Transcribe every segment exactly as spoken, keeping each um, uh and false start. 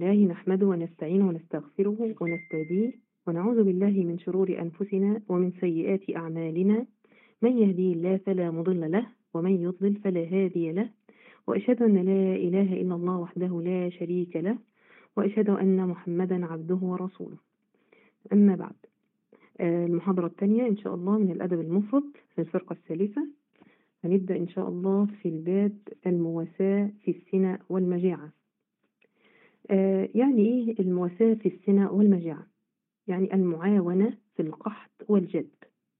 لله نحمده ونستعينه ونستغفره ونستهديه ونعوذ بالله من شرور أنفسنا ومن سيئات أعمالنا. من يهدي الله فلا مضل له ومن يضلل فلا هادي له، وأشهد أن لا إله إلا الله وحده لا شريك له، وأشهد أن محمدا عبده ورسوله. أما بعد، المحاضرة الثانية إن شاء الله من الأدب المفرد في الفرقة الثالثة. هنبدأ إن شاء الله في الباب المواساة في السنة والمجاعة. آه يعني إيه المواساة في السنة والمجاعة؟ يعني المعاونة في القحط والجد.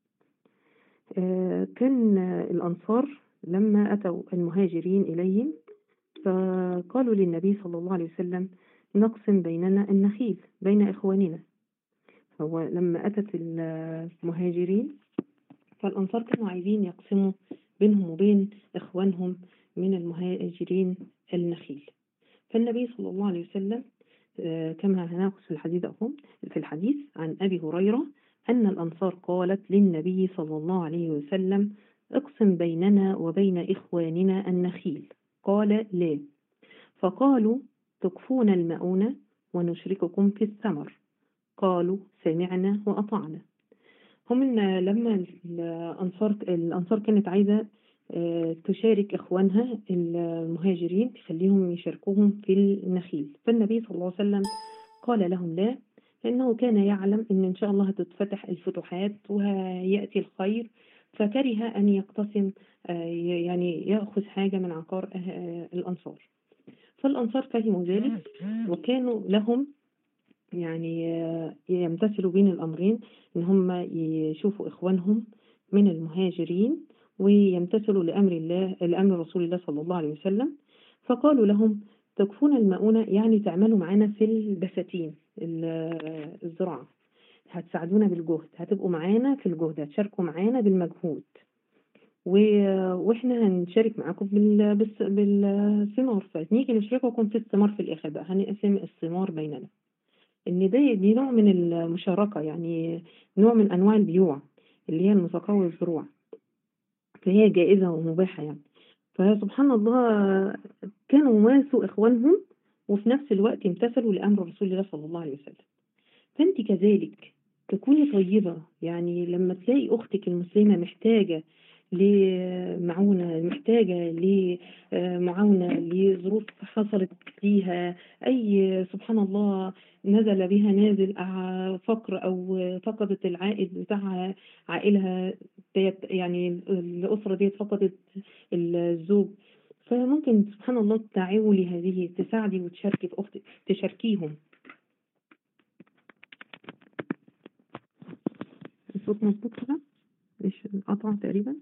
آه كان الأنصار لما أتوا المهاجرين إليهم فقالوا للنبي صلى الله عليه وسلم: نقسم بيننا النخيل بين إخواننا. هو لما أتت المهاجرين فالأنصار كانوا عايزين يقسموا بينهم وبين إخوانهم من المهاجرين النخيل. فالنبي صلى الله عليه وسلم كما هناقش في الحديث أقوم في الحديث عن أبي هريرة أن الأنصار قالت للنبي صلى الله عليه وسلم: اقسم بيننا وبين إخواننا النخيل. قال: لا. فقالوا: تكفون المؤونة ونشرككم في الثمر. قالوا: سمعنا وأطعنا. هم لما الأنصار الأنصار كانت عايزة تشارك إخوانها المهاجرين، تخليهم يشاركوهم في النخيل، فالنبي صلى الله عليه وسلم قال لهم لا، لأنه كان يعلم أن إن شاء الله هتتفتح الفتوحات وهيأتي الخير، فكره أن يقتسم يعني يأخذ حاجة من عقار الأنصار. فالأنصار فهموا ذلك وكانوا لهم يعني يمتثلوا بين الأمرين، إن هم يشوفوا إخوانهم من المهاجرين ويمتثلوا لأمر الله لأمر رسول الله صلى الله عليه وسلم. فقالوا لهم: تكفون المؤونة، يعني تعملوا معانا في البساتين الزراعة، هتساعدونا بالجهد، هتبقوا معانا في الجهد، هتشاركوا معانا بالمجهود، واحنا هنشارك معاكم بالثمار، فنيجي نشارككم في الثمار في الآخر بقى، هنقسم الثمار بيننا. ان ده دي نوع من المشاركة، يعني نوع من انواع البيوع اللي هي المساقاة والزروع، فهي جائزة ومباحة يعني. فسبحان الله كانوا واسوا اخوانهم وفي نفس الوقت امتثلوا لامر رسول الله صلى الله عليه وسلم. فانت كذلك تكوني طيبة، يعني لما تلاقي اختك المسلمة محتاجة لمعونة، محتاجة لمعاونة لظروف حصلت ليها، أي سبحان الله نزل بها نازل فقر أو فقدت العائد بتاعها، عائلها يعني الأسرة دي فقدت الزوج، فممكن سبحان الله تعاولي هذه، تساعدي وتشاركي في أختك، تشاركيهم. الصوت مظبوط كده؟ مش قطع تقريبا؟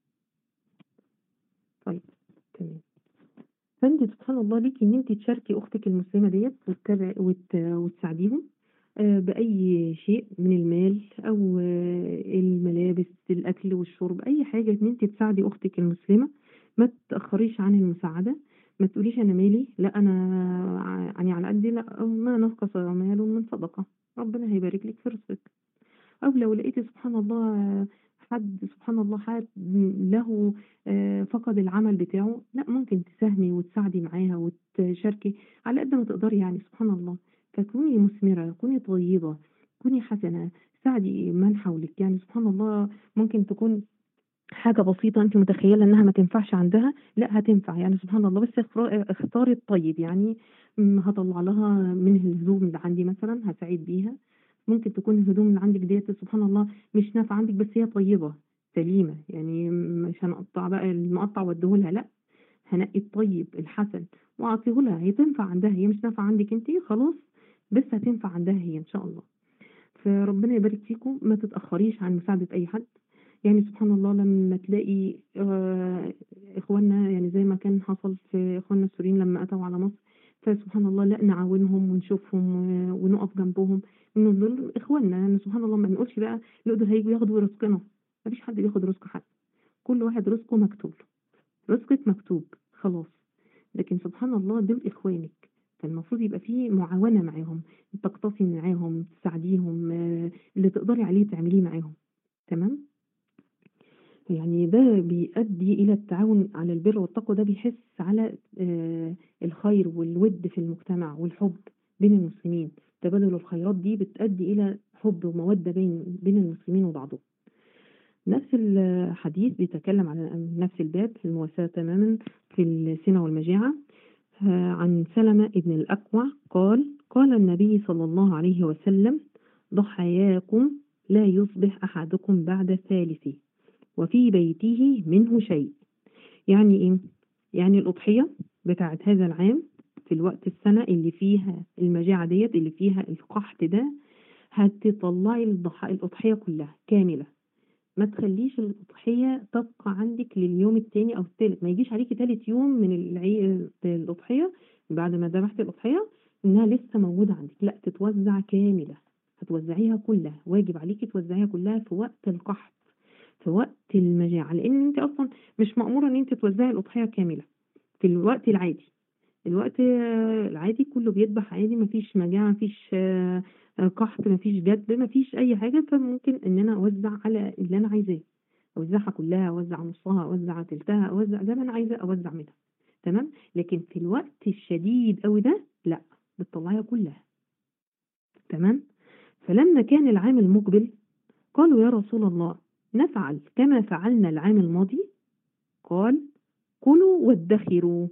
طيب تمام. فانت سبحان الله ليكي ان انت تشاركي اختك المسلمه ديت وتتابعي وت... وتساعديهم باي شيء من المال او الملابس، الاكل والشرب، اي حاجه، ان انت تساعدي اختك المسلمه. ما تتاخريش عن المساعده، ما تقوليش انا مالي، لا انا يعني على قدي، لا، ما نقص مال من صدقه، ربنا هيبارك لك في رزقك. أو لو لقيتي سبحان الله حد سبحان الله حد له فقد العمل بتاعه، لا ممكن تساهمي وتساعدي معاها وتشاركي على قد ما تقدري، يعني سبحان الله. فكوني مثمرة، كوني طيبة، كوني حسنة، ساعدي من حولك، يعني سبحان الله. ممكن تكون حاجة بسيطة أنت متخيلة أنها ما تنفعش عندها، لا هتنفع، يعني سبحان الله. بس اختاري الطيب، يعني هطلع لها من الهدوم اللي عندي مثلا، هساعد بيها. ممكن تكون الهدوم اللي عندك ديت سبحان الله مش نافعة عندك، بس هي طيبة سليمة، يعني مش هنقطع بقى المقطع واديهولها، لا، هنقي الطيب الحسن واعطيهولها، هي تنفع عندها، هي مش نافعة عندك انت خلاص، بس هتنفع عندها هي ان شاء الله. فربنا يبارك فيكم، ما تتأخريش عن مساعدة اي حد. يعني سبحان الله لما تلاقي اه اخواننا، يعني زي ما كان حصل في اخواننا السوريين لما اتوا على مصر، فسبحان الله لا نعاونهم ونشوفهم ونقف جنبهم، ان دول اخواننا، يعني سبحان الله ما نقولش بقى لا دول هيجوا ياخدوا رزقنا، ما فيش حد بياخد رزق حد، كل واحد رزقه مكتوب، رزقك مكتوب خلاص. لكن سبحان الله دول اخوانك، فالمفروض يبقى فيه معاونة معاهم، تقتصي معاهم، تساعديهم، اللي تقدري عليه تعمليه معاهم. تمام؟ يعني ده بيؤدي إلى التعاون على البر والتقوى، ده بيحس على آه الخير والود في المجتمع والحب بين المسلمين. تبادل الخيرات دي بتؤدي إلى حب ومودة بين بين المسلمين وبعضهم. نفس الحديث بيتكلم عن نفس الباب المواساة تماما في السنة والمجاعة. عن سلمة ابن الأكوع قال قال النبي صلى الله عليه وسلم ضحاياكم لا يصبح أحدكم بعد ثالثه وفي بيته منه شيء. يعني إيه؟ يعني الأضحية بتاعت هذا العام في الوقت السنة اللي فيها المجاعة ديت اللي فيها القحط ده هتطلعي الأضحية كلها كاملة. ما تخليش الأضحية تبقى عندك لليوم التاني أو التالت، ما يجيش عليكي تالت يوم من العي... الأضحية بعد ما ذبحت الأضحية إنها لسه موجودة عندك، لا تتوزع كاملة، هتوزعيها كلها، واجب عليكي توزعيها كلها في وقت القحط في وقت المجاعة، لأن أنت أصلا مش مأمورة إن أنت توزعي الأضحية كاملة في الوقت العادي. الوقت العادي كله بيذبح عادي، مفيش مجاعة، مفيش قحط، مفيش جد، مفيش أي حاجة، فممكن إن أنا أوزع على اللي أنا عايزاه، أوزعها كلها، أوزع نصها، أوزع تلتها، أوزع زي ما أنا عايزة أوزع منها. تمام. لكن في الوقت الشديد أوي ده لا، بتطلعيها كلها. تمام. فلما كان العام المقبل قالوا يا رسول الله نفعل كما فعلنا العام الماضي؟ قال كلوا وادخروا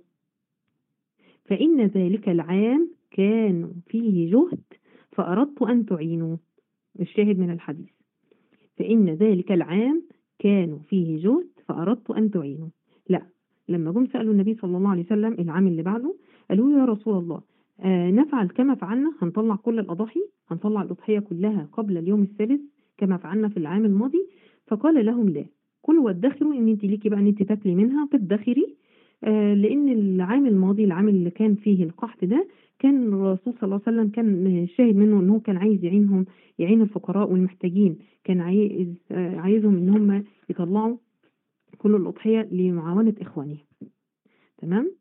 فإن ذلك العام كان فيه جهد فأردت أن تعينوا. الشاهد من الحديث فإن ذلك العام كانوا فيه جهد فأردت أن تعينوا. لا، لما جم سألوا النبي صلى الله عليه وسلم العام اللي بعده قالوا يا رسول الله آه نفعل كما فعلنا، هنطلع كل الأضاحي، هنطلع الأضحية كلها قبل اليوم الثالث كما فعلنا في العام الماضي؟ فقال لهم لا، كلوا وادخروا، ان انت ليكي بقى ان انت تاكلي منها وتدخري. آه لان العام الماضي العام اللي كان فيه القحط ده كان الرسول صلى الله عليه وسلم كان شاهد منه ان هو كان عايز يعينهم، يعين الفقراء والمحتاجين، كان عايز آه عايزهم ان هم يطلعوا كل الأضحية لمعاونة إخوانه. تمام.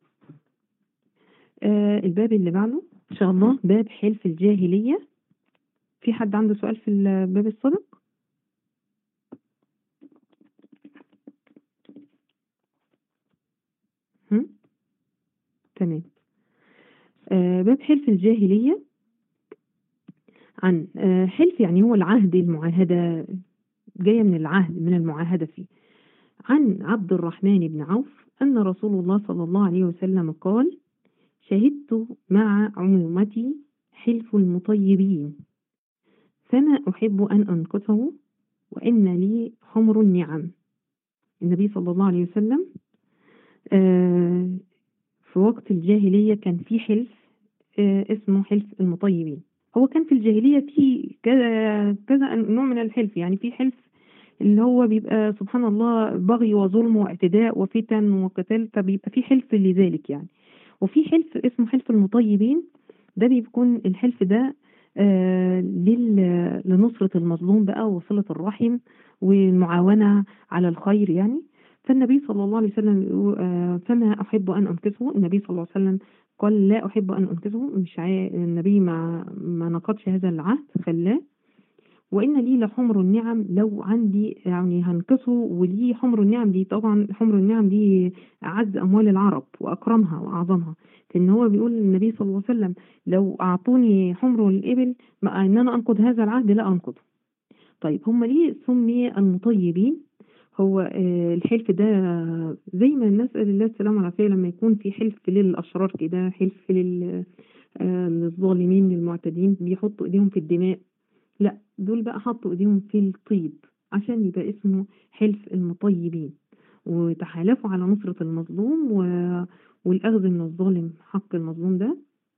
آه الباب اللي بعده إن شاء الله باب حلف الجاهلية. في حد عنده سؤال في الباب السابق؟ هم؟ تمام. آه باب حلف الجاهلية عن آه حلف يعني هو العهد، المعاهدة جاية من العهد، من المعاهدة فيه. عن عبد الرحمن بن عوف أن رسول الله صلى الله عليه وسلم قال شهدت مع عمومتي حلف المطيبين فما أحب أن أنقصه وإن لي حمر النعم. النبي صلى الله عليه وسلم آه في وقت الجاهلية كان في حلف آه اسمه حلف المطيبين. هو كان في الجاهلية في كذا كذا نوع من الحلف، يعني في حلف اللي هو بيبقى سبحان الله بغي وظلم واعتداء وفتن وقتال، فبيبقى في حلف لذلك يعني. وفي حلف اسمه حلف المطيبين، ده بيكون الحلف ده آه لنصرة المظلوم بقى وصلة الرحم والمعاونة على الخير يعني. فالنبي صلى الله عليه وسلم آه فما أحب أن أنقذه، النبي صلى الله عليه وسلم قال لا أحب أن أنقذه، مش عاي... النبي ما ما نقضش هذا العهد، خلاه. وإن لي لحمر النعم، لو عندي يعني هنقصه، ولي حمر النعم دي طبعا حمر النعم دي أعز أموال العرب وأكرمها وأعظمها، فإن هو بيقول النبي صلى الله عليه وسلم لو أعطوني حمر الإبل مع أن أنا أنقض هذا العهد لا أنقضه. طيب هم ليه سمي المطيبين؟ هو آه الحلف ده زي ما الناس قال الله السلام والعافية لما يكون في حلف للأشرار كده، حلف لل آه للظالمين للمعتدين بيحطوا إيديهم في الدماء، لا دول بقى حطوا ايديهم في الطيب عشان يبقى اسمه حلف المطيبين، وتحالفوا على نصرة المظلوم و... والأخذ من الظالم حق المظلوم ده،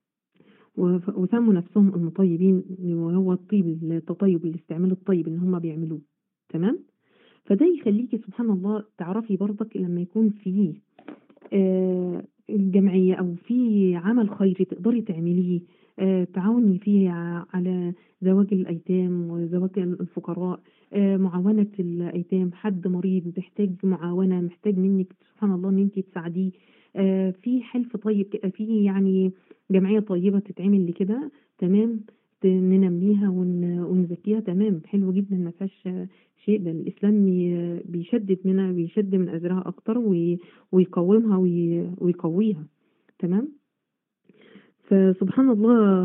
وسموا نفسهم المطيبين، وهو الطيب التطيب الاستعمال الطيب اللي هم بيعملوه. تمام. فده يخليكي سبحان الله تعرفي برضك لما يكون فيه آه الجمعية أو في عمل خيري تقدري تعمليه، آه تعاوني فيه على زواج الأيتام وزواج الفقراء، آه معاونة الأيتام، حد مريض محتاج معاونة، محتاج منك سبحان الله إن أنت تساعديه، آه في حلف طيب، في يعني جمعية طيبة تتعمل لكده. تمام. ننميها ونزكيها. تمام، حلو جدا، ما فيهاش شيء، ده الإسلام بيشدد منها، بيشد من أزرها أكتر ويقومها ويقويها. تمام. فسبحان الله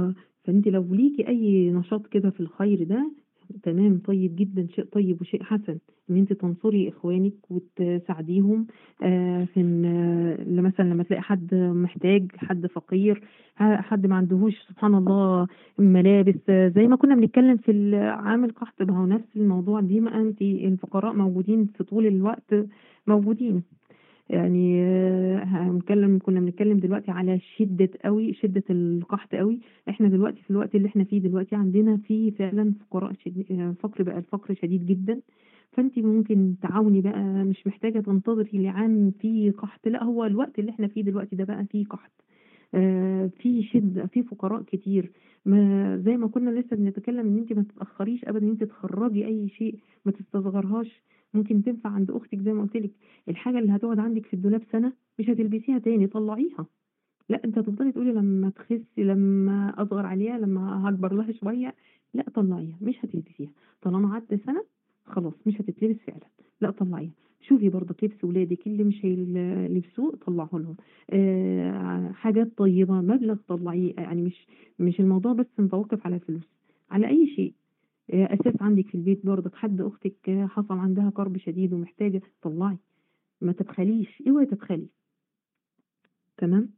فانت لو ليكي اي نشاط كده في الخير ده تمام، طيب جدا، شيء طيب وشيء حسن ان انت تنصري اخوانك وتساعديهم. آه في ان آه، لما- مثلا لما تلاقي حد محتاج، حد فقير، ح- حد ما عندهوش سبحان الله ملابس، آه، زي ما كنا بنتكلم في ال- عام القحط، ما هو نفس الموضوع دي، ما انت الفقراء موجودين في طول الوقت، موجودين. يعني آه، هنتكلم كنا بنتكلم دلوقتي على شدة قوي، شدة القحط قوي. احنا دلوقتي في الوقت اللي احنا فيه دلوقتي عندنا فيه فعلا فقراء شديد، آه، فقر، بقى الفقر شديد جدا. فانت ممكن تعاوني بقى، مش محتاجة تنتظري لعام فيه قحط، لا، هو الوقت اللي احنا فيه دلوقتي ده بقى فيه قحط، آه، في شدة، في فقراء كتير. ما زي ما كنا لسه بنتكلم ان انت ما تتأخريش ابدا ان انت تخرجي اي شيء، ما تستصغرهاش. ممكن تنفع عند اختك زي ما قلت لك، الحاجة اللي هتقعد عندك في الدولاب سنة مش هتلبسيها تاني، طلعيها. لا، انت هتفضلي تقولي لما تخسي، لما اصغر عليها، لما هكبر لها شويه. لا، طلعيها، مش هتلبسيها. طالما عدى سنه خلاص مش هتتلبس فعلا. لا، طلعيها. شوفي برضك لبس ولادك اللي مش هيلبسوه طلعه لهم. آه حاجات طيبه، مبلغ طلعيه، يعني مش مش الموضوع بس متوقف على الفلوس، على اي شيء. آه اساس عندك في البيت برضك، حد اختك آه، حصل عندها كرب شديد ومحتاجه، طلعي. ما تبخليش، اوعي تبخلي. تمام.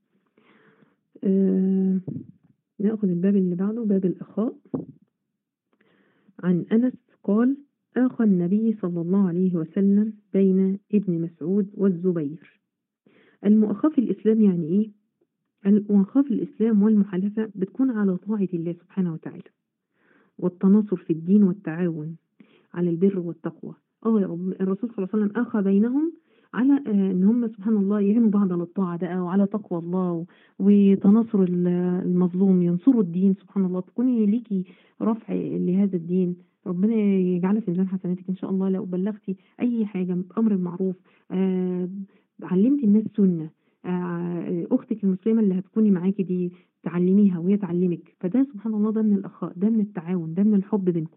آه نأخذ الباب اللي بعده، باب الأخاء. عن أنس قال: آخى النبي صلى الله عليه وسلم بين ابن مسعود والزبير. المؤاخاة في الإسلام يعني إيه؟ المؤاخاة في الإسلام والمحالفة بتكون على طاعة الله سبحانه وتعالى، والتناصر في الدين والتعاون على البر والتقوى. اه يا رب، الرسول صلى الله عليه وسلم اخى بينهم على آه، ان هم سبحان الله يعينوا بعض على الطاعه ده، وعلى تقوى الله و- وتناصر ال- المظلوم، ينصروا الدين سبحان الله، تكوني ليكي رفع لهذا الدين. ربنا يجعلها في ميزان حسناتك ان شاء الله لو بلغتي اي حاجه امر معروف، آه علمتي الناس سنه، آه اختك المسلمه اللي هتكوني معاكي دي تعلميها وهي تعلمك، فده سبحان الله ده من الاخاء، ده من التعاون، ده من الحب بينكم.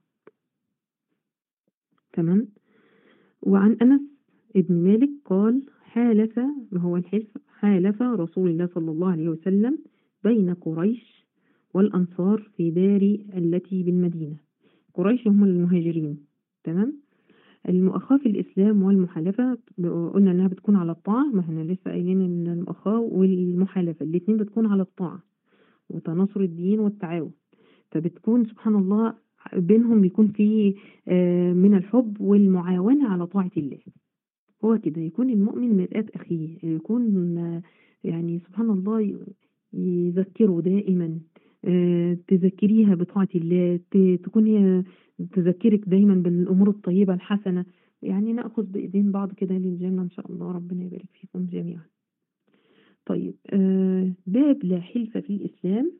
تمام. وعن أنس ابن مالك قال: حالف، ما هو الحلف، حالف رسول الله صلى الله عليه وسلم بين قريش والأنصار في دار التي بالمدينة. قريش هم المهاجرين. تمام. المؤاخاة في الإسلام والمحالفة قلنا إنها بتكون على الطاعة، ما احنا لسه قايلين إن المؤاخاة والمحالفة الاتنين بتكون على الطاعة وتناصر الدين والتعاون. فبتكون سبحان الله بينهم بيكون في آه، من الحب والمعاونة على طاعة الله. هو كده يكون المؤمن مرآة أخيه، يكون آه، يعني سبحان الله ي- يذكره دائما، آه، تذكريها بطاعة الله، ت- تكون هي تذكرك دايما بالأمور الطيبة الحسنة. يعني نأخذ بإيدين بعض كده للجنة إن شاء الله، ربنا يبارك فيكم جميعا. طيب، آه، باب لا حلف في الإسلام.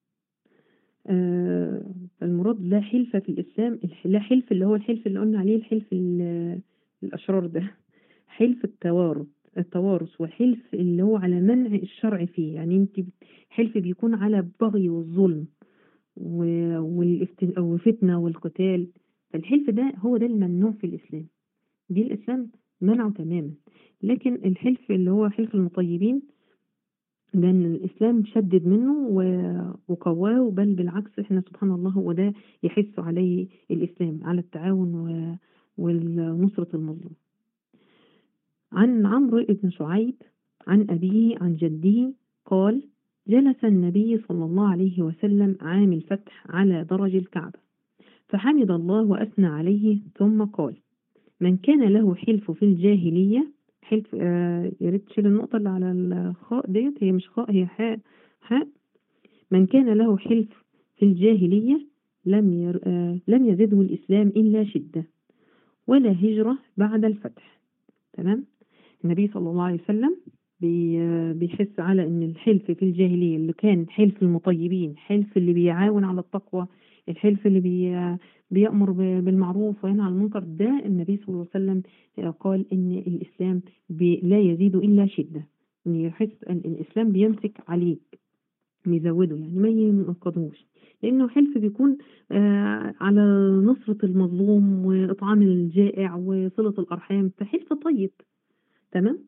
آه، المراد لا حلف في الإسلام، الح- لا حلف اللي هو الحلف اللي قلنا عليه، الحلف ال- الأشرار ده، حلف التوارث، التوارث وحلف اللي هو على منع الشرع فيه. يعني انت بت- حلف بيكون على البغي والظلم و- والافت- والفتنة والقتال. فالحلف ده هو ده الممنوع في الإسلام، دي الإسلام منعه تماما. لكن الحلف اللي هو حلف المطيبين، لأن الإسلام شدد منه و- وقواه، بل بالعكس احنا سبحان الله هو ده يحث عليه الإسلام، على التعاون و- ونصرة المظلوم. عن عمرو بن شعيب عن أبيه عن جده قال: جلس النبي صلى الله عليه وسلم عام الفتح على درج الكعبة، فحمد الله وأثنى عليه، ثم قال: من كان له حلف في الجاهلية، حلف، آه يا ريت تشيل النقطة اللي على الخاء ديت، هي مش خاء، هي حاء. حاء. من كان له حلف في الجاهلية لم ير... آه لم يزده الإسلام إلا شدة، ولا هجرة بعد الفتح. تمام. النبي صلى الله عليه وسلم بي- بيحس على ان الحلف في الجاهلية اللي كان حلف المطيبين، حلف اللي بيعاون على التقوى، الحلف اللي بي بيأمر ب- بالمعروف وينهى عن المنكر، ده النبي صلى الله عليه وسلم قال ان الإسلام بي لا يزيد إلا شدة، ان يحس ان الإسلام بيمسك عليه، بيزوده، يعني ما ينقضوش، لأنه حلف بيكون آه على نصرة المظلوم وإطعام الجائع وصلة الأرحام، فحلف طيب. تمام.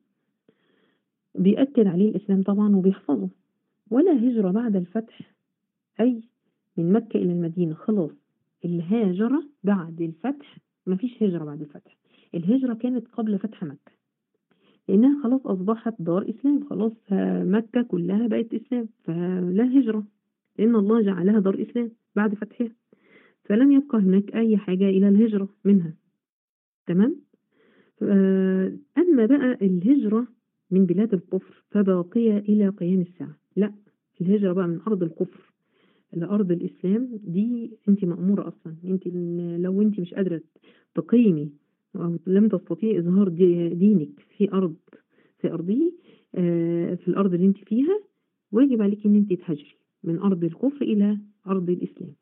بيأكد عليه الإسلام طبعا وبيحفظه. ولا هجرة بعد الفتح، أي من مكة إلى المدينة خلاص. الهاجرة بعد الفتح، مفيش هجرة بعد الفتح، الهجرة كانت قبل فتح مكة، لأنها خلاص أصبحت دار إسلام، خلاص آه، مكة كلها بقت إسلام، فلا هجرة، لأن الله جعلها دار إسلام بعد فتحها، فلم يبقى هناك أي حاجة إلى الهجرة منها. تمام. آه، أما بقى الهجرة من بلاد الكفر فباقية إلى قيام الساعة. لا، الهجرة بقى من أرض الكفر لأرض الإسلام دي أنت مأمورة أصلا. أنت لو أنت مش قادرة تقيمي أو لم تستطيعي إظهار دي- دينك في أرض في أرضه، آه، في الأرض اللي أنت فيها، واجب عليك أن أنت تهاجري من أرض الكفر إلى أرض الإسلام.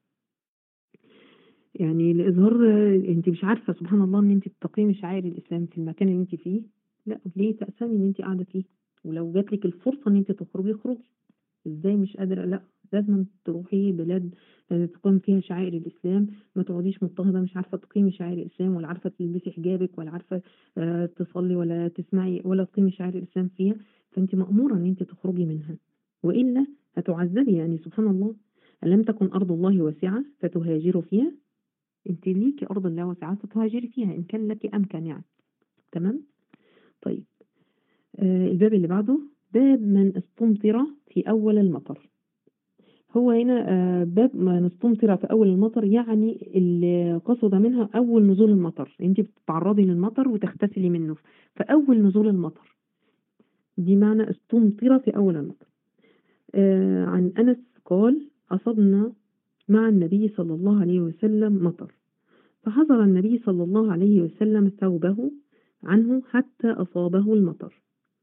يعني لإظهار، انت مش عارفة سبحان الله ان انت تقيمي شعائر الإسلام في المكان اللي انت فيه، لا ليه تأسمي ان انت قاعدة فيه؟ ولو جاتلك الفرصة ان انت تخرجي اخرجي. ازاي مش قادرة؟ لا، لازم تروحي بلاد آه، تقيم فيها شعائر الإسلام، ما تقعديش مضطهدة مش عارفة تقيمي شعائر الإسلام، ولا عارفة تلبسي حجابك، ولا عارفة آه، تصلي، ولا تسمعي، ولا تقيمي شعائر الإسلام فيها. فانت مأمورة ان انت تخرجي منها، وإلا هتعذبي. يعني سبحان الله، ألم تكن أرض الله واسعة فتهاجروا فيها؟ انت ليكي ارض الله واسعة تهاجري فيها ان كان لك امكان يعني. تمام. طيب، آه الباب اللي بعده باب من استمطر في اول المطر. هو هنا آه باب من استمطر في اول المطر، يعني اللي قصد منها اول نزول المطر، انت بتتعرضي للمطر وتغتسلي منه في اول نزول المطر، دي معنى استمطر في اول المطر. آه عن انس قال اصبنا مع النبي صلى الله عليه وسلم مطر، فحضر النبي صلى الله عليه وسلم ثوبه عنه حتى أصابه المطر.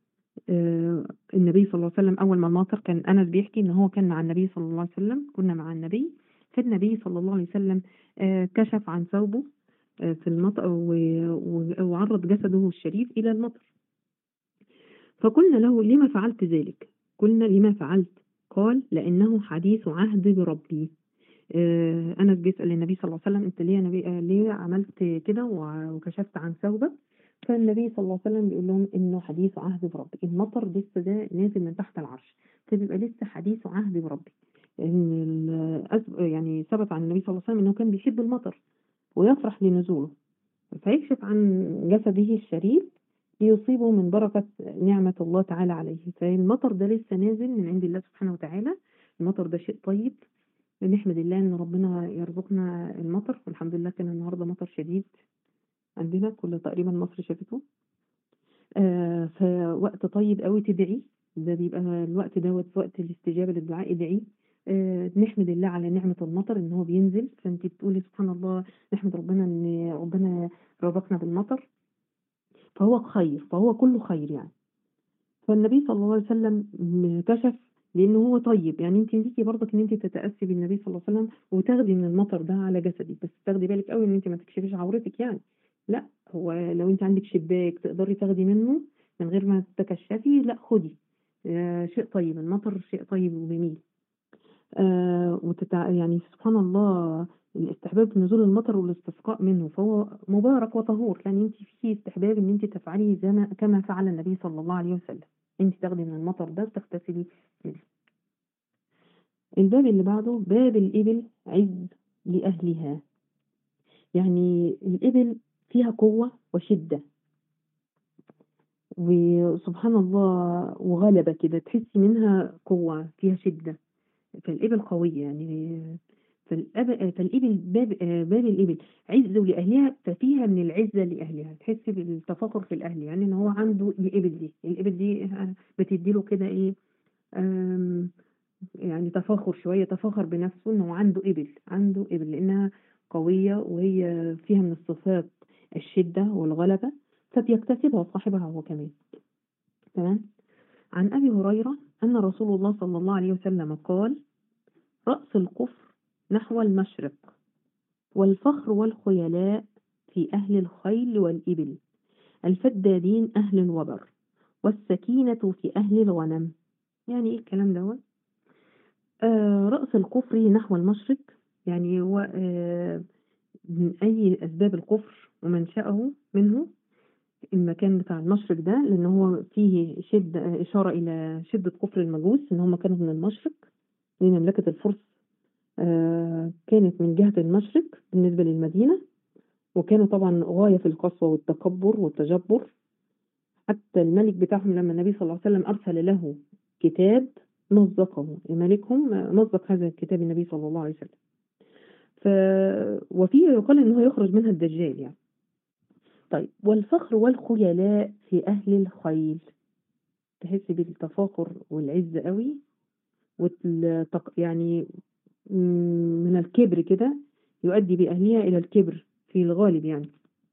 آه النبي صلى الله عليه وسلم أول ما المطر، كان أنس بيحكي إن هو كان مع النبي صلى الله عليه وسلم، كنا مع النبي، فالنبي صلى الله عليه وسلم آه كشف عن ثوبه آه في المطر و- و- وعرض جسده الشريف إلى المطر. فقلنا له لما فعلت ذلك؟ قلنا لما فعلت؟ قال لأنه حديث عهد بربي. آه، أنس بيسأل النبي صلى الله عليه وسلم أنت ليه يا نبي، آه، ليه عملت كده وع- وكشفت عن ثوبك؟ فالنبي صلى الله عليه وسلم بيقول لهم إنه حديث عهد بربي، المطر لسه ده نازل من تحت العرش، فبيبقى لسه حديث عهد بربي. إن ال- أس- يعني ثبت عن النبي صلى الله عليه وسلم إنه كان بيحب المطر ويفرح لنزوله، فيكشف عن جسده الشريف ليصيبه من بركة نعمة الله تعالى عليه. فالمطر ده لسه نازل من عند الله سبحانه وتعالى، المطر ده شيء طيب، نحمد الله ان ربنا يرزقنا المطر. والحمد لله كان النهارده مطر شديد عندنا، كل تقريبا مصر شافته. آه فوقت طيب قوي تدعي، ده بيبقى الوقت دوت وقت الاستجابه للدعاء، ادعي. آه نحمد الله على نعمه المطر ان هو بينزل، فانت بتقولي سبحان الله، نحمد ربنا ان ربنا رزقنا بالمطر، فهو خير، فهو كله خير يعني. فالنبي صلى الله عليه وسلم م- كشف لانه هو طيب، يعني انت ليكي برضك ان انت تتاسي بالنبي صلى الله عليه وسلم وتاخدي من المطر ده على جسدك، بس تاخدي بالك قوي ان انت ما تكشفيش عورتك يعني. لا، هو لو انت عندك شباك تقدري تاخدي منه من غير ما تتكشفي، لا خدي. آه شيء طيب، المطر شيء طيب وجميل. آه وتتع... يعني سبحان الله، الاستحباب نزول المطر والاستسقاء منه فهو مبارك وطهور، يعني انت في استحباب ان انت تفعلي زي ما كما فعل النبي صلى الله عليه وسلم، انت تاخدي من المطر ده وتغتسلي منه. الباب اللي بعده باب الإبل عز لأهلها، يعني الإبل فيها قوة وشدة وسبحان الله وغلبة كده، تحسي منها قوة فيها شدة، فالإبل قوية يعني. فالأب... فالإبل باب باب الإبل عز لأهلها، ففيها من العزة لأهلها، تحسي بالتفاخر في الأهل، يعني إن هو عنده الإبل دي، الإبل دي بتديله كده إيه، أم، يعني تفاخر شوية، تفاخر بنفسه إنه عنده إبل، عنده إبل لأنها قوية وهي فيها من الصفات الشدة والغلبة، فبيكتسبها صاحبها هو كمان. تمام. عن أبي هريرة أن رسول الله صلى الله عليه وسلم قال رأس الكفر نحو المشرق، والفخر والخيلاء في أهل الخيل والإبل، الفدادين أهل الوبر، والسكينة في أهل الغنم. يعني إيه الكلام دوت؟ آه رأس الكفر نحو المشرق، يعني هو آه من أي أسباب الكفر ومنشأه منه المكان بتاع المشرق ده، لأن هو فيه شد إشارة إلى شدة كفر المجوس، إن هم كانوا من المشرق، من مملكة الفرس كانت من جهة المشرق بالنسبة للمدينة، وكانوا طبعا غاية في القسوة والتكبر والتجبر. حتى الملك بتاعهم لما النبي صلى الله عليه وسلم أرسل له كتاب مزقه، ملكهم مزق هذا الكتاب النبي صلى الله عليه وسلم. ف... وفيه يقال إنه يخرج منها الدجال يعني. طيب، والفخر والخيلاء في أهل الخيل، تحس بالتفاخر والعز قوي، والتق... يعني من الكبر كده، يؤدي بأهلها إلى الكبر في الغالب يعني.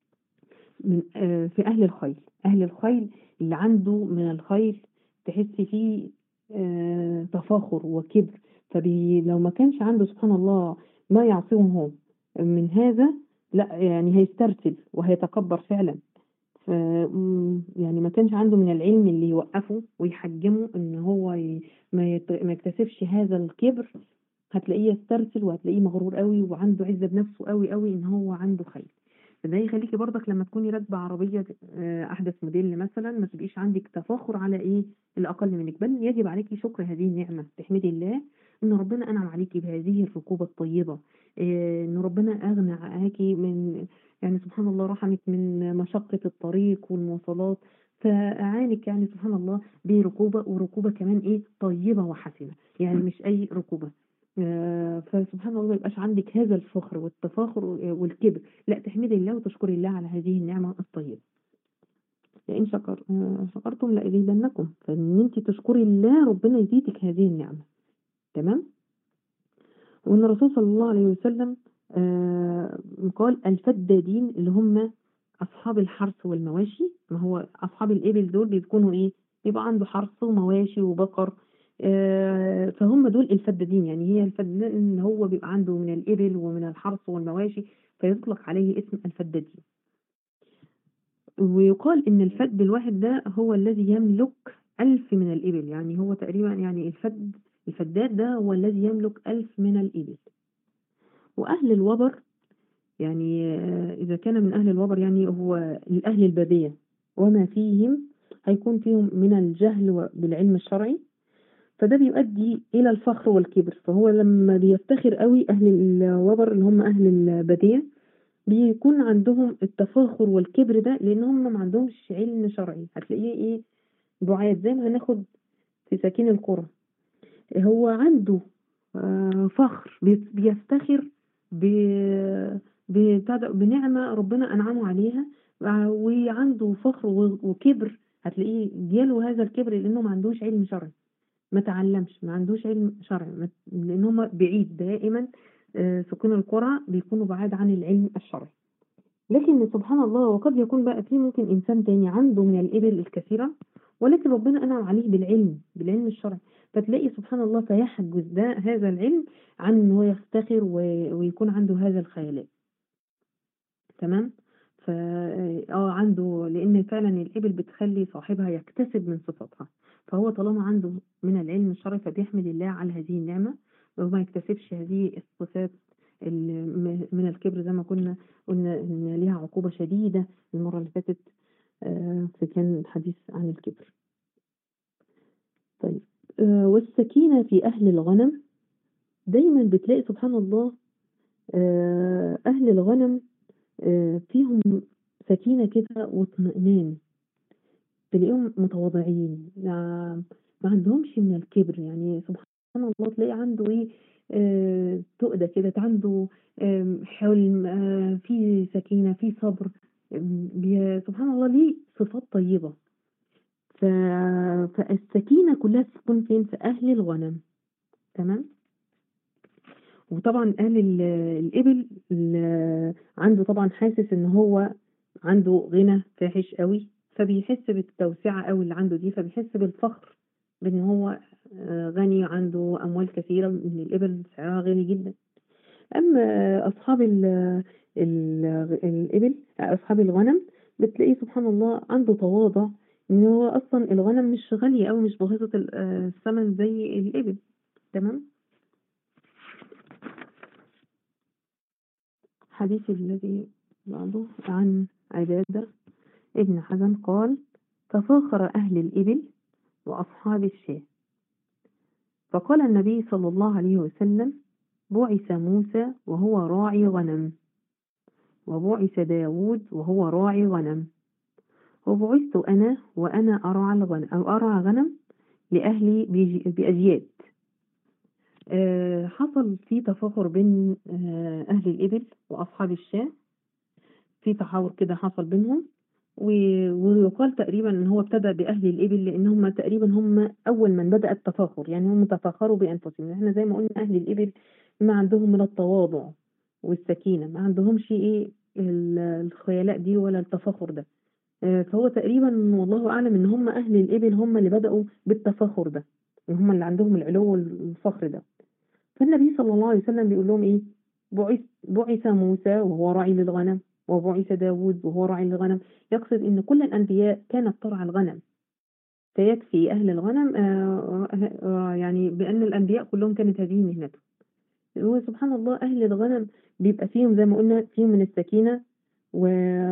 من آه في أهل الخيل، أهل الخيل اللي عنده من الخيل تحس فيه آه تفاخر وكبر. فبي لو ما كانش عنده سبحان الله ما يعصمه من هذا، لا يعني هيسترسل وهيتكبر فعلا. ف يعني ما كانش عنده من العلم اللي يوقفه ويحجمه ان هو ي... ما, يت... ما يكتسبش هذا الكبر، هتلاقيه يسترسل وهتلاقيه مغرور قوي وعنده عزة بنفسه قوي قوي ان هو عنده خيل. فده يخليكي برضك لما تكوني راكبه عربيه احدث موديل مثلا، ما تبقيش عندك تفاخر على ايه الاقل منك، بل يجب عليكي شكر هذه النعمه، تحمدي الله ان ربنا انعم عليكي بهذه الركوبه الطيبه، إيه ان ربنا اغنى معاكي من، يعني سبحان الله رحمك من مشقه الطريق والمواصلات، فاعانك يعني سبحان الله بركوبه، وركوبه كمان ايه طيبه وحسنه، يعني مش اي ركوبه. آه، فسبحان الله ما يبقاش عندك هذا الفخر والتفاخر والكبر، لا تحمدي الله وتشكري الله على هذه النعمة الطيبة. لئن شكر آه، شكرتم لأزيدنكم، فإن أنت تشكري الله ربنا يزيدك هذه النعمة. تمام. وأن الرسول صلى الله عليه وسلم آه، قال الفدادين اللي هم أصحاب الحرث والمواشي، ما هو أصحاب الإبل دول بيكونوا إيه، يبقى عنده حرث ومواشي وبقر، آه، فهم دول الفدادين. يعني هي الفدادين إن هو بيبقى عنده من الإبل ومن الحرث والمواشي، فيطلق عليه اسم الفدادين. ويقال إن الفد الواحد ده هو الذي يملك ألف من الإبل، يعني هو تقريبا يعني الفد الفداد ده هو الذي يملك ألف من الإبل. وأهل الوبر يعني آه، إذا كان من أهل الوبر يعني هو الأهل البادية وما فيهم، هيكون فيهم من الجهل بالعلم الشرعي، فده بيؤدي إلى الفخر والكبر. فهو لما بيفتخر قوي أهل الوبر اللي هم أهل البادية، بيكون عندهم التفاخر والكبر ده لأن هم ما عندهمش علم شرعي. هتلاقيه إيه بعاد، زي ما هناخد في سكين القرى، هو عنده آه، فخر، بي- بيفتخر ب- بتاع ده- بنعمة ربنا أنعمه عليها، آه، وعنده فخر و- وكبر. هتلاقيه جاله هذا الكبر لأنه ما عندوش علم شرعي، ما تعلمش، ما عندوش علم شرعي، ما- لأن هم بعيد دائما. آه، سكان القرى بيكونوا بعاد عن العلم الشرعي. لكن سبحان الله، وقد يكون بقى في ممكن إنسان تاني عنده من الإبل الكثيرة، ولكن ربنا أنعم عليه بالعلم بالعلم الشرعي، فتلاقي سبحان الله فيحجز ده هذا العلم عن إن هو يفتخر و- ويكون عنده هذا الخيالات. تمام. ف اه عنده، لأن فعلا الإبل بتخلي صاحبها يكتسب من صفاتها، فهو طالما عنده من العلم الشرعي فبيحمد الله على هذه النعمة، وما يكتسبش هذه الصفات ال- من الكبر، زي ما كنا قلنا إن ليها عقوبة شديدة المرة اللي فاتت آه، في كان الحديث عن الكبر. طيب، آه، والسكينة في أهل الغنم، دايما بتلاقي سبحان الله آه، أهل الغنم آه، فيهم سكينة كده واطمئنان، تلاقيهم متواضعين، ما ما عندهمش من الكبر، يعني سبحان الله تلاقي عنده ايه آه تؤدة كده، عنده آه حلم، آه في سكينة، في صبر، آم، بي- سبحان الله ليه صفات طيبة. ف... فالسكينة كلها تكون فين؟ في أهل الغنم. تمام. وطبعا أهل ال- الإبل ال- عنده طبعا حاسس إن هو عنده غنى فاحش قوي، فبيحس بالتوسعة قوي اللي عنده دي، فبيحس بالفخر بإن هو آه، غني، عنده أموال كثيرة، من الإبل سعرها غالي جدا. أما أصحاب ال ال الإبل، أصحاب الغنم، بتلاقيه سبحان الله عنده تواضع، إن هو أصلا الغنم مش غالية أو مش بغيظة ال- آه، الثمن زي الإبل. تمام. حديث الذي بعده عن عبادة ابن حزم قال تفاخر أهل الإبل وأصحاب الشاة، فقال النبي صلى الله عليه وسلم بعث موسى وهو راعي غنم، وبعث داود وهو راعي غنم، وبعثت أنا وأنا أرعى الغنم أو أرعى غنم لأهلي بيج- بأجياد. آه، حصل في تفاخر بين آه، أهل الإبل وأصحاب الشاة، في تحاور كده حصل بينهم، و- ويقال تقريبا ان هو ابتدى باهل الابل لان هم تقريبا هم اول من بدا التفاخر، يعني هم تفاخروا بانفسهم. احنا زي ما قلنا اهل الابل ما عندهم من التواضع والسكينه، ما عندهمش ايه ال- الخيلاء دي ولا التفاخر ده. آه، فهو تقريبا والله اعلم ان هم اهل الابل هم اللي بداوا بالتفاخر ده، ان هم اللي عندهم العلو والفخر ده. فالنبي صلى الله عليه وسلم بيقول لهم ايه؟ بعث بعث موسى وهو راعي للغنم، وبعث داود وهو راعي للغنم. يقصد ان كل الانبياء كانت ترعى الغنم، فيكفي اهل الغنم آه آه آه يعني بان الانبياء كلهم كانت هذه مهنتهم. وسبحان الله اهل الغنم بيبقى فيهم زي ما قلنا فيهم من السكينة و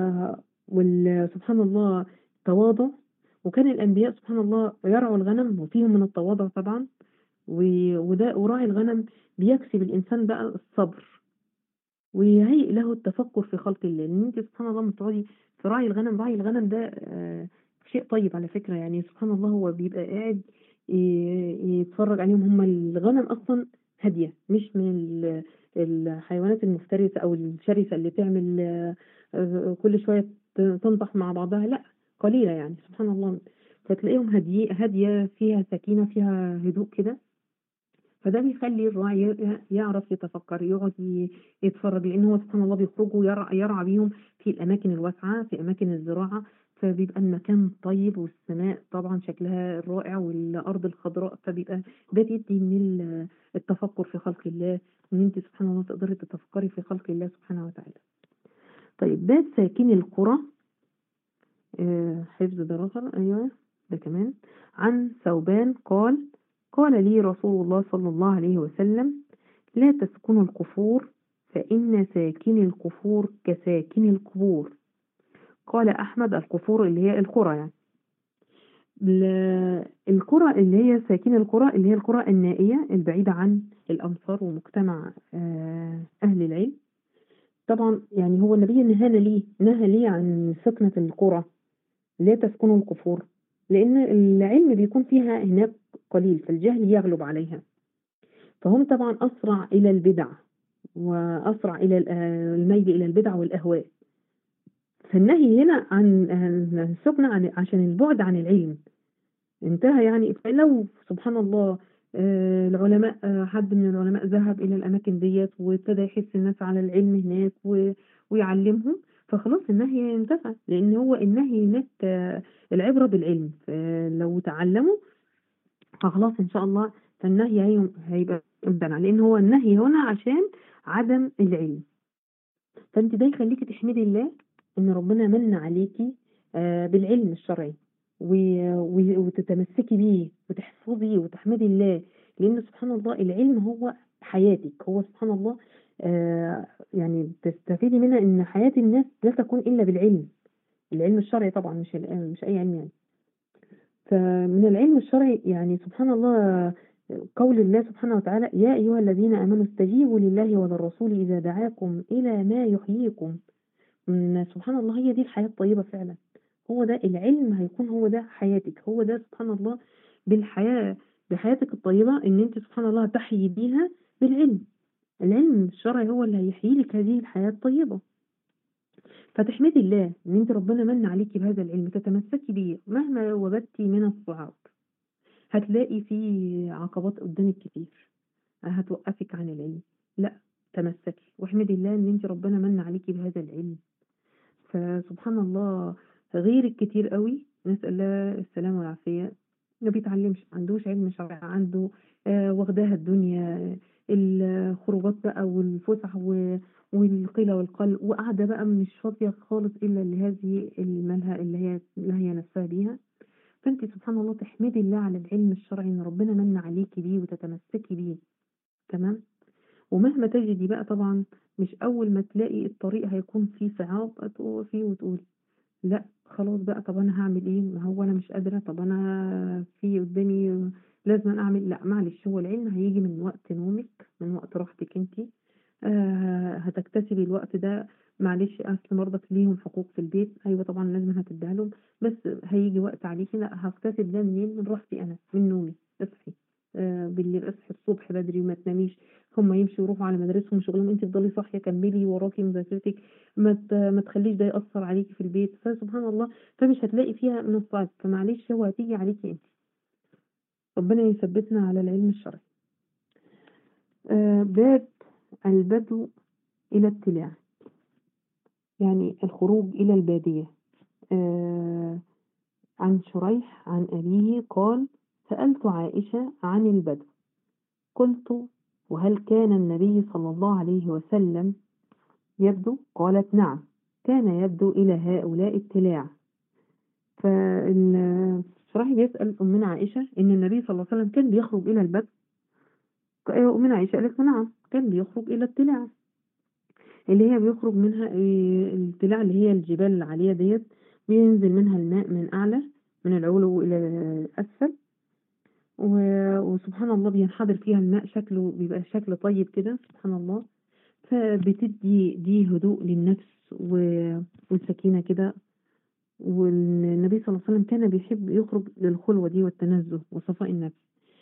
وسبحان الله تواضع. وكان الانبياء سبحان الله يرعوا الغنم وفيهم من التواضع طبعا. و- وده وراعي الغنم بيكسب الإنسان بقى الصبر، ويهيئ له التفكر في خلق الله. لأن أنت سبحان الله لما تقعدي في راعي الغنم، راعي الغنم ده آه، شيء طيب على فكرة. يعني سبحان الله هو بيبقى قاعد ي- يتفرج عليهم. هم الغنم أصلا هادية، مش من ال- الحيوانات المفترسة أو الشرسة اللي تعمل آه، آه، كل شوية ت- تنطح مع بعضها، لا، قليلة يعني سبحان الله. فتلاقيهم هادية هادية، فيها سكينة، فيها هدوء كده. فده بيخلي الراعي ي- يعرف يتفكر، يقعد ي- يتفرج، لان هو سبحان الله بيخرجوا يرعى, يرعى بيهم في الاماكن الواسعه، في اماكن الزراعه. فبيبقى المكان طيب، والسماء طبعا شكلها رائع، والارض الخضراء. فبيبقى ده بيدي من ال- التفكر في خلق الله، ان انت سبحان الله تقدري تتفكري في خلق الله سبحانه وتعالى. طيب باب ساكني القرى، آه، حفظ دراسة، أيوة ده كمان. عن ثوبان قال: قال لي رسول الله صلى الله عليه وسلم: لا تسكنوا القفور، فإن ساكن القفور كساكن القبور. قال أحمد: القفور اللي هي القرى يعني. ال- القرى اللي هي ساكن القرى اللي هي القرى النائية البعيدة عن الأمصار ومجتمع آه، أهل العلم. طبعا يعني هو النبي نهانا ليه نهى ليه عن سكنة القرى، لا تسكنوا القفور، لأن العلم بيكون فيها هناك قليل، فالجهل يغلب عليها. فهم طبعا أسرع إلى البدع، وأسرع إلى ال- آه، الميل إلى البدع والأهواء. فالنهي هنا عن عن السكنة عن عشان البعد عن العلم انتهى. يعني لو سبحان الله آه، العلماء، آه، حد من العلماء ذهب إلى الأماكن ديت وابتدى يحث الناس على العلم هناك و- ويعلمهم، فخلاص النهي انتهى. لأن هو النهي هناك آه، العبرة بالعلم. لو تعلموا فخلاص إن شاء الله، فالنهي هي- هيبقى امتنع، لأن هو النهي هنا عشان عدم العلم. فانت ده يخليكي تحمدي الله ان ربنا من عليكي آه، بالعلم الشرعي، و- و- وتتمسكي بيه وتحفظي وتحمدي الله. لان سبحان الله العلم هو حياتك، هو سبحان الله آه، يعني تستفيدي منها ان حياة الناس لا تكون الا بالعلم. العلم الشرعي طبعا، مش ال- مش اي علم يعني. فمن العلم الشرعي يعني سبحان الله قول الله سبحانه وتعالى: يا ايها الذين امنوا استجيبوا لله وللرسول اذا دعاكم الى ما يحييكم. ان سبحان الله هي دي الحياة الطيبة فعلا. هو ده العلم، هيكون هو ده حياتك، هو ده سبحان الله بالحياة، بحياتك الطيبة ان انت سبحان الله تحيي بيها بالعلم. العلم الشرعي هو اللي هيحيي لك هذه الحياة الطيبة. فتحمدي الله ان انت ربنا من عليكي بهذا العلم، تتمسكي بيه مهما وجدتي من الصعاب. هتلاقي في عقبات قدامك كتير هتوقفك عن العلم، لا، تمسكي واحمدي الله ان انت ربنا من عليكي بهذا العلم. فسبحان الله غيرك كتير قوي، نسأل الله السلامة والعافية، ما بيتعلمش، ما عندوش علم شرعي، عنده آه واخداها الدنيا، الخروجات بقى والفسح و- والقيل والقال، وقاعدة بقى مش فاضية خالص إلا لهذه الملهى اللي هي اللي هي نفسها بيها. فأنت سبحان الله تحمدي الله على العلم الشرعي إن ربنا من عليكي بيه وتتمسكي بيه. تمام. ومهما تجدي بقى طبعا، مش أول ما تلاقي الطريق هيكون فيه صعاب تقفي وتقولي لا خلاص بقى، طب انا هعمل ايه؟ ما هو انا مش قادرة، طب انا في قدامي لازم اعمل، لا معلش، هو العلم هيجي من وقت نومك، من وقت راحتك انت. آه هتكتسبي الوقت ده. معلش، اصل مرضك ليهم حقوق في البيت، ايوه طبعا لازم هتديها لهم، بس هيجي وقت عليكي لا هكتسب ده منين؟ من راحتي انا، من نومي. اصحي آه بالليل، اصحي الصبح بدري وما تناميش. هم يمشوا يروحوا على مدارسهم وشغلهم، انت تفضلي صاحيه كملي وراكي مذاكرتك. ما ت- ما تخليش ده يأثر عليكي في البيت، فسبحان الله. فمش هتلاقي فيها من الصعب، فمعلش هو هتيجي عليكي انت. ربنا يثبتنا على العلم الشرعي. آه باب البدو إلى التلاع، يعني الخروج إلى البادية. آه عن شريح عن أبيه قال: سألت عائشة عن البدو، قلت: وهل كان النبي صلى الله عليه وسلم يبدو؟ قالت: نعم، كان يبدو إلى هؤلاء التلاع. فالشريح بيسأل أمنا عائشة إن النبي صلى الله عليه وسلم كان بيخرج إلى البدو. أمنا عائشة قالت له: نعم، كان بيخرج إلى التلاع، اللي هي بيخرج منها إيه، التلاع اللي هي الجبال العالية ديت، بينزل منها الماء من أعلى، من العلو إلى أسفل. و- وسبحان الله بينحدر فيها الماء، شكله بيبقى شكل طيب كده، سبحان الله. فبتدي دي هدوء للنفس و- والسكينة كده. والنبي صلى الله عليه وسلم كان بيحب يخرج للخلوة دي والتنزه وصفاء النفس.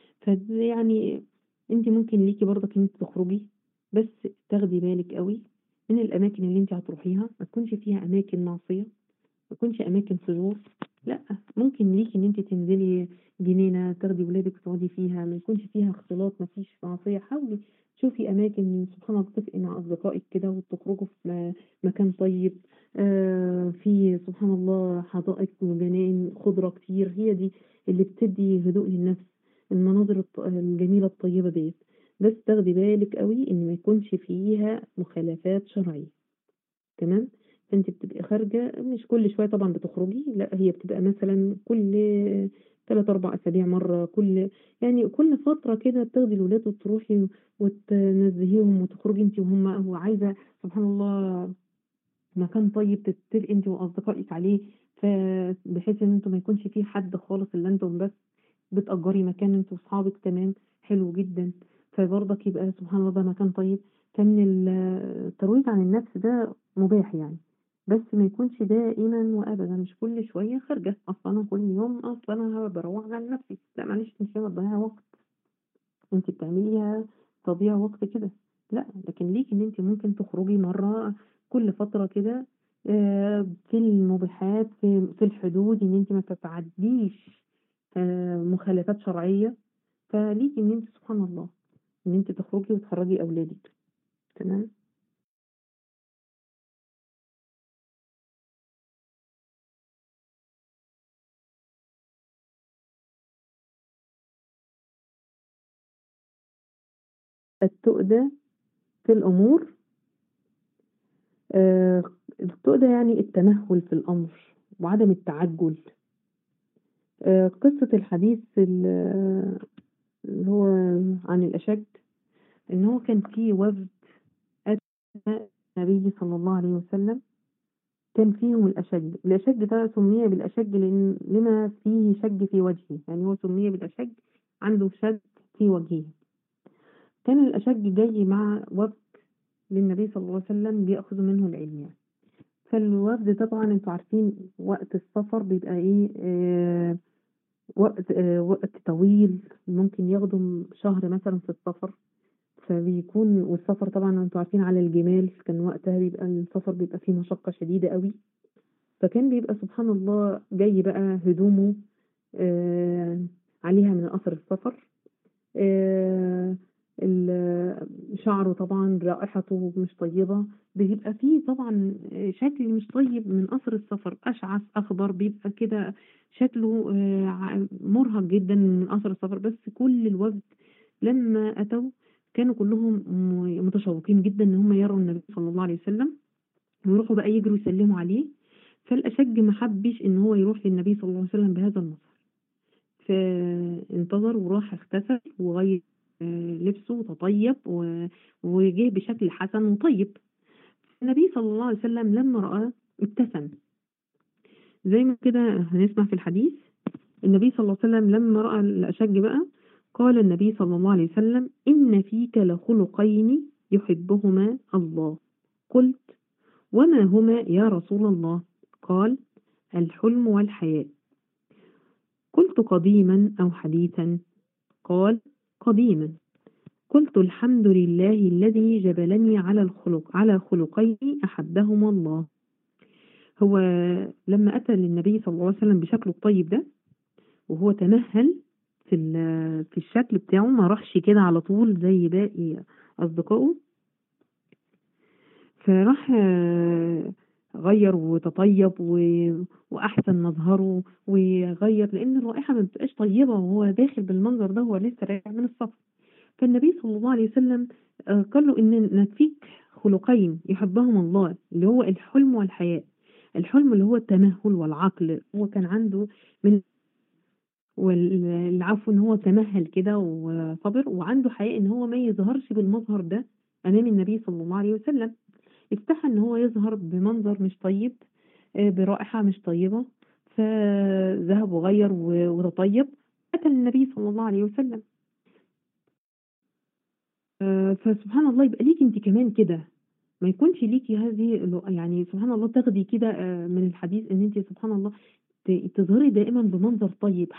فيعني انت ممكن ليكي برضك ان انت تخرجي، بس تاخدي بالك قوي من الاماكن اللي انت هتروحيها، ما تكونش فيها اماكن معصيه، ما تكونش اماكن سجور. لا، ممكن ليكي ان انت تنزلي جنينه تاخدي ولادك تقعدي فيها، ما يكونش فيها اختلاط، ما فيش معصيه. حاولي تشوفي اماكن سبحان الله، تتفقي مع اصدقائك كده وتخرجوا في م- مكان طيب. آه في سبحان الله حدائق وجناين خضره كتير، هي دي اللي بتدي هدوء للنفس، المناظر الط- الجميله الطيبه ديت. بس تاخدي بالك قوي ان ما يكونش فيها مخالفات شرعيه. تمام. فانت بتبقي خارجة مش كل شوية طبعا بتخرجي، لا هي بتبقى مثلا كل ثلاث أربع أسابيع مرة، كل يعني كل فترة كده بتاخدي الولاد وتروحي وتنزهيهم وتخرجي انت وهم، وعايزة سبحان الله مكان طيب تتفقي انت وأصدقائك عليه. فبحيث ان انتوا ما يكونش فيه حد خالص، الا انتم بس بتأجري مكان انت واصحابك. تمام، حلو جدا. فبرضك يبقى سبحان الله ده مكان طيب. فمن ال- الترويج عن النفس ده مباح يعني، بس ما يكونش دائما وابدا، مش كل شويه خارجه. اصلا انا كل يوم اصلا انا بروح على نفسي، لا معلش انت كده بتضيعي وقت، انت بتعمليها تضييع وقت كده. لا، لكن ليك ان انت ممكن تخرجي مره كل فتره كده، آه، في المباحات، في في الحدود، ان انت ما تتعديش آه، مخالفات شرعيه. فليكي ان انت سبحان الله ان انت تخرجي وتخرجي اولادك. تمام. التؤدة في الامور، آه، التؤدة يعني التمهل في الامر وعدم التعجل. آه، قصة الحديث ال- اللي هو عن الأشج، إن هو كان في وفد أتى النبي صلى الله عليه وسلم، كان فيهم الأشج. الأشج ده سمي بالأشج لأن لما فيه شج في وجهه، يعني هو سمي بالأشج، عنده شج في وجهه. كان الأشج جاي مع وفد للنبي صلى الله عليه وسلم بيأخذوا منه العلم يعني. فالوفد طبعا انتوا عارفين وقت السفر بيبقى ايه، آه وقت آه وقت طويل، ممكن ياخدوا شهر مثلا في السفر. فبيكون والسفر طبعا انتوا عارفين على الجمال، كان وقتها بيبقى السفر بيبقى فيه مشقة شديدة قوي. فكان بيبقى سبحان الله جاي بقى هدومه آه عليها من أثر السفر، آه ال- شعره طبعا رائحته مش طيبة، بيبقى فيه طبعا شكل مش طيب من أثر السفر، أشعث أخضر بيبقى كده شكله آه ع- مرهق جدا من أثر السفر. بس كل الوفد لما أتوا كانوا كلهم م- متشوقين جدا ان هم يروا النبي صلى الله عليه وسلم، ويروحوا بقى يجروا يسلموا عليه. فالأشج ما حبش ان هو يروح للنبي صلى الله عليه وسلم بهذا المظهر، فانتظر وراح اغتسل وغير آه، لبسه وتطيب و- وجه بشكل حسن وطيب. النبي صلى الله عليه وسلم لما رآه ابتسم، زي ما كده هنسمع في الحديث. النبي صلى الله عليه وسلم لما رأى الأشج بقى قال النبي صلى الله عليه وسلم: إن فيك لخلقين يحبهما الله. قلت: وما هما يا رسول الله؟ قال: الحلم والحياء. قلت: قديما أو حديثا؟ قال: قديما. قلت: الحمد لله الذي جبلني على الخلق على خلقين أحبهما الله. هو لما أتى للنبي صلى الله عليه وسلم بشكله الطيب ده، وهو تمهل في في الشكل بتاعه، ما راحش كده على طول زي باقي أصدقائه، فراح غير وتطيب وأحسن مظهره وغير، لأن الرائحة ما بتبقاش طيبة وهو داخل بالمنظر ده، هو لسه راجع من السفر. فالنبي صلى الله عليه وسلم قال له إن نفيك خلقين يحبهم الله، اللي هو الحلم والحياء. الحلم اللي هو التمهل والعقل، هو كان عنده من والعفو ان هو تمهل كده وصبر، وعنده حياء ان هو ما يظهرش بالمظهر ده امام النبي صلى الله عليه وسلم. استحى ان هو يظهر بمنظر مش طيب، برائحة مش طيبة، فذهب وغير وتطيب أتى النبي صلى الله عليه وسلم. فسبحان الله يبقى ليك انت كمان كده، ما يكونش ليكي هذه، يعني سبحان الله تاخدي كده من الحديث ان انت سبحان الله تظهري دائما بمنظر طيب،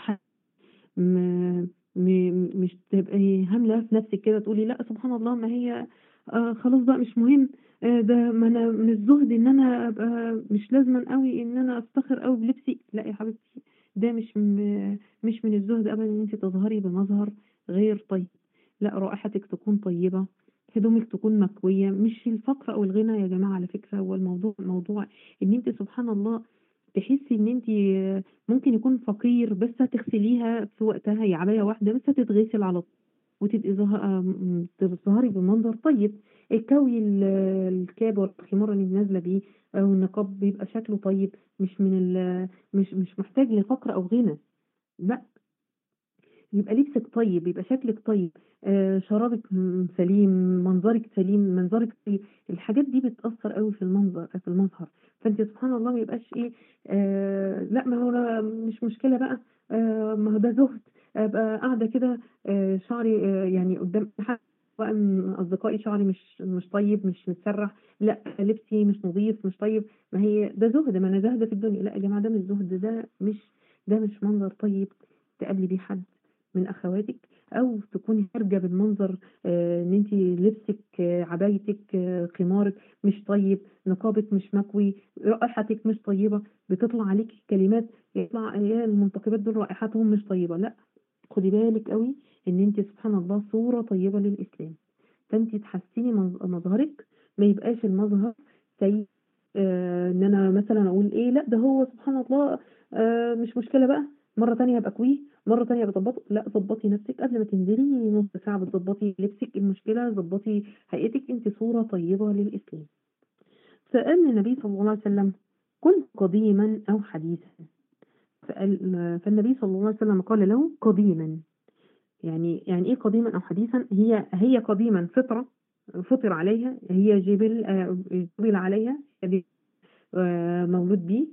م... م... مش تبقي هامله في نفسك كده تقولي لا سبحان الله ما هي آه خلاص بقى مش مهم، آه ده ما انا من الزهد ان انا ابقى مش لازما قوي ان انا افتخر قوي بلبسي. لا يا حبيبتي، ده مش م... مش من الزهد ابدا ان انت تظهري بمظهر غير طيب. لا، رائحتك تكون طيبه، هدومك تكون مكويه، مش الفقر او الغنى يا جماعه. على فكره هو الموضوع موضوع ان انت سبحان الله تحسي ان انت ممكن يكون فقير بس هتغسليها في وقتها، هي عباية واحدة بس هتتغسل على طول وتبقي تظهري بمنظر طيب. الكوي الكاب والخمار اللي نازله بيه او النقاب بيبقى شكله طيب، مش من ال مش مش محتاج لفقر او غنى. لا، يبقى لبسك طيب، يبقى شكلك طيب، آه شرابك سليم، منظرك سليم، منظرك طيب. الحاجات دي بتأثر قوي في المنظر في المظهر. فانت سبحان الله ما يبقاش ايه آه لا ما هو مش مشكلة بقى، آه ما هو ده زهد، ابقى قاعدة كده آه شعري آه يعني قدام حد بقى من اصدقائي شعري مش مش طيب، مش متسرح، لا لبسي مش نظيف مش طيب، ما هي ده زهد، ما انا زاهده في الدنيا. لا يا جماعه، ده مش زهد، ده مش ده مش منظر طيب تقابلي بيه حد من اخواتك، او تكوني خارجه بالمنظر آه ان انت لبسك آه عبايتك آه خمارك مش طيب، نقابك مش مكوي، رائحتك مش طيبه، بتطلع عليكي كلمات يطلع يا المنتقبات دول رائحتهم مش طيبه. لا، خدي بالك قوي ان انت سبحان الله صوره طيبه للاسلام، فانت تحسيني مظهرك، ما يبقاش المظهر سيء. آه ان انا مثلا اقول ايه لا ده هو سبحان الله آه مش مشكله بقى، مره تانية هبقى كويه، مره تانية بظبطه. لا، ظبطي نفسك قبل ما تنزلي نص ساعه بتظبطي لبسك، المشكله ظبطي هيئتك، انت صوره طيبه للاسلام. سأل النبي صلى الله عليه وسلم: كن قديما او حديثا؟ فالنبي صلى الله عليه وسلم قال له: قديما. يعني يعني ايه قديما او حديثا؟ هي هي قديما فطره فطر عليها، هي جبل جبل عليها، مولود بيه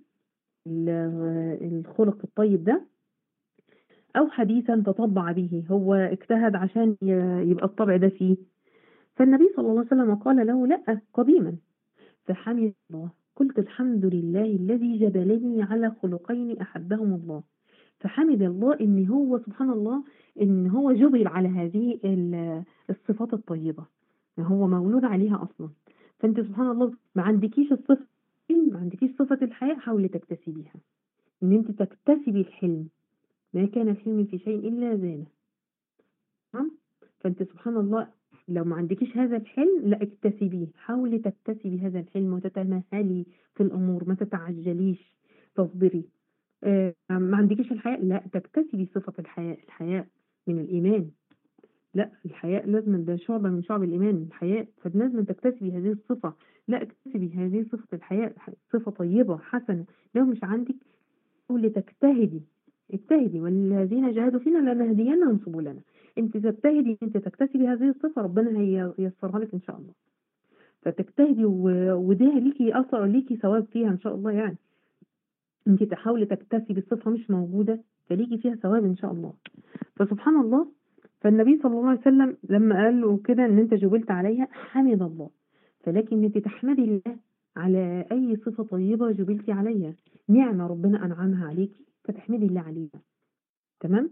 الخلق الطيب ده، او حديثا تطبع به، هو اجتهد عشان يبقى الطبع ده فيه. فالنبي صلى الله عليه وسلم قال له: لا، قديما. فحمد الله. قلت: الحمد لله الذي جبلني على خلقين احبهم الله. فحمد الله ان هو سبحان الله ان هو جبل على هذه الصفات الطيبة، هو مولود عليها اصلا. فانت سبحان الله ما عندكيش الصفة، ما عندكيش صفة الحياء، حاولي تكتسبيها، ان انت تكتسبي الحلم. ما كان الحلم في شيء الا زانه. تمام؟ فانت سبحان الله لو ما عندكيش هذا الحلم، لا اكتسبيه، حاولي تكتسبي هذا الحلم وتتمهلي في الامور، ما تتعجليش، تصبري. آه ما عندكيش الحياء، لا تكتسبي صفة الحياء. الحياء من الإيمان، لا الحياء لازم، ده شعبة من شعب الإيمان الحياء، فلازم تكتسبي هذه الصفة. لا اكتسبي هذه صفة الحياء، صفة طيبة حسنة. لو مش عندك حاولي تجتهدي، اجتهدي، والذين جاهدوا فينا لنهدينهم سبلنا. انت تجتهدي انت تكتسبي هذه الصفة، ربنا هييسرها لك ان شاء الله. فتجتهدي وده ليكي اثر، ليكي ثواب فيها ان شاء الله. يعني انت تحاولي تكتسبي الصفة مش موجودة، فليكي فيها ثواب ان شاء الله. فسبحان الله فالنبي صلى الله عليه وسلم لما قال له كده ان انت جبلت عليها حمد الله. فلكن انت تحمدي الله على اي صفة طيبة جبلتي عليها، نعمة ربنا انعمها عليكي فتحمدي الله عليها. تمام.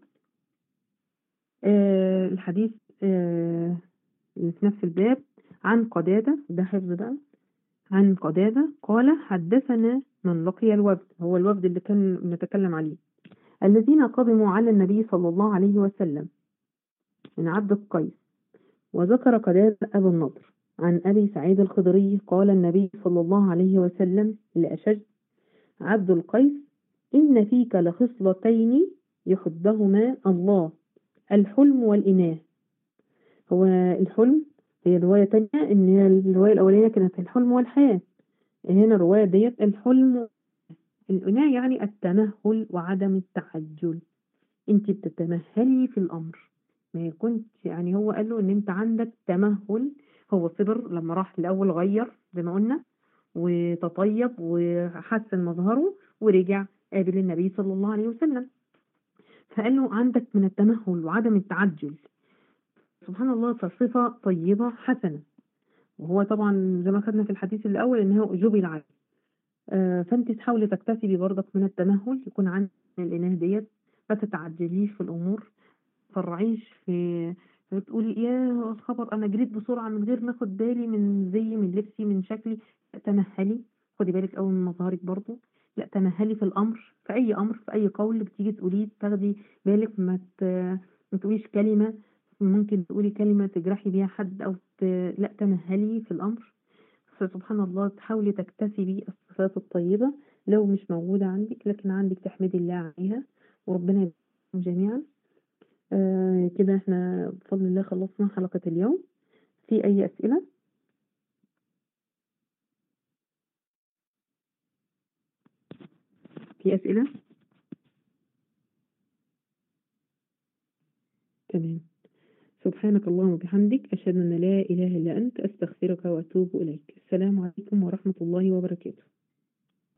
آه الحديث آه في نفس الباب عن قتادة، ده حفظ بقى. عن قتادة قال حدثنا من لقي الوفد، هو الوفد اللي كان بنتكلم عليه، الذين قدموا على النبي صلى الله عليه وسلم من عبد القيس، وذكر قتادة أبو النضر عن أبي سعيد الخدري قال النبي صلى الله عليه وسلم لأشج عبد القيس إن فيك لخصلتين يحبهما الله، الحلم والإناه. هو الحلم هي رواية تانية، إن هي الرواية الأولانية كانت الحلم والحياة، هنا الرواية ديت الحلم. الإناه يعني التمهل وعدم التعجل، انت بتتمهلي في الأمر، ما يكونش يعني. هو قال له ان انت عندك تمهل، هو صبر لما راح الأول غير زي ما قلنا وتطيب وحسن مظهره ورجع قابل النبي صلى الله عليه وسلم، فقال له عندك من التمهل وعدم التعجل. سبحان الله، فصفة طيبة حسنة. وهو طبعا زي ما خدنا في الحديث الأول ان هو جبل عليه. آه فانت تحاولي تكتسبي برضك من التمهل، يكون عندك الإناه ديت، ما تتعجليش في الأمور، تفرعيش في بتقولي يا خبر انا جريت بسرعه من غير ما اخد بالي من زي من لبسي من شكلي. لا، تمهلي، خدي بالك قوي من مظهرك برضو. لا، تمهلي في الامر، في اي امر، في اي قول بتيجي تقوليه تاخدي بالك، ما ت... ما تقوليش كلمه ممكن تقولي كلمه تجرحي بيها حد او ت... لا، تمهلي في الامر. فسبحان الله تحاولي تكتسبي الصفات الطيبه لو مش موجوده عندك، لكن عندك تحمدي الله عليها، وربنا يبارك جميعا. آه كده احنا بفضل الله خلصنا حلقة اليوم. في أي أسئلة؟ في أسئلة؟ تمام. سبحانك اللهم وبحمدك أشهد أن لا إله إلا أنت أستغفرك وأتوب إليك. السلام عليكم ورحمة الله وبركاته.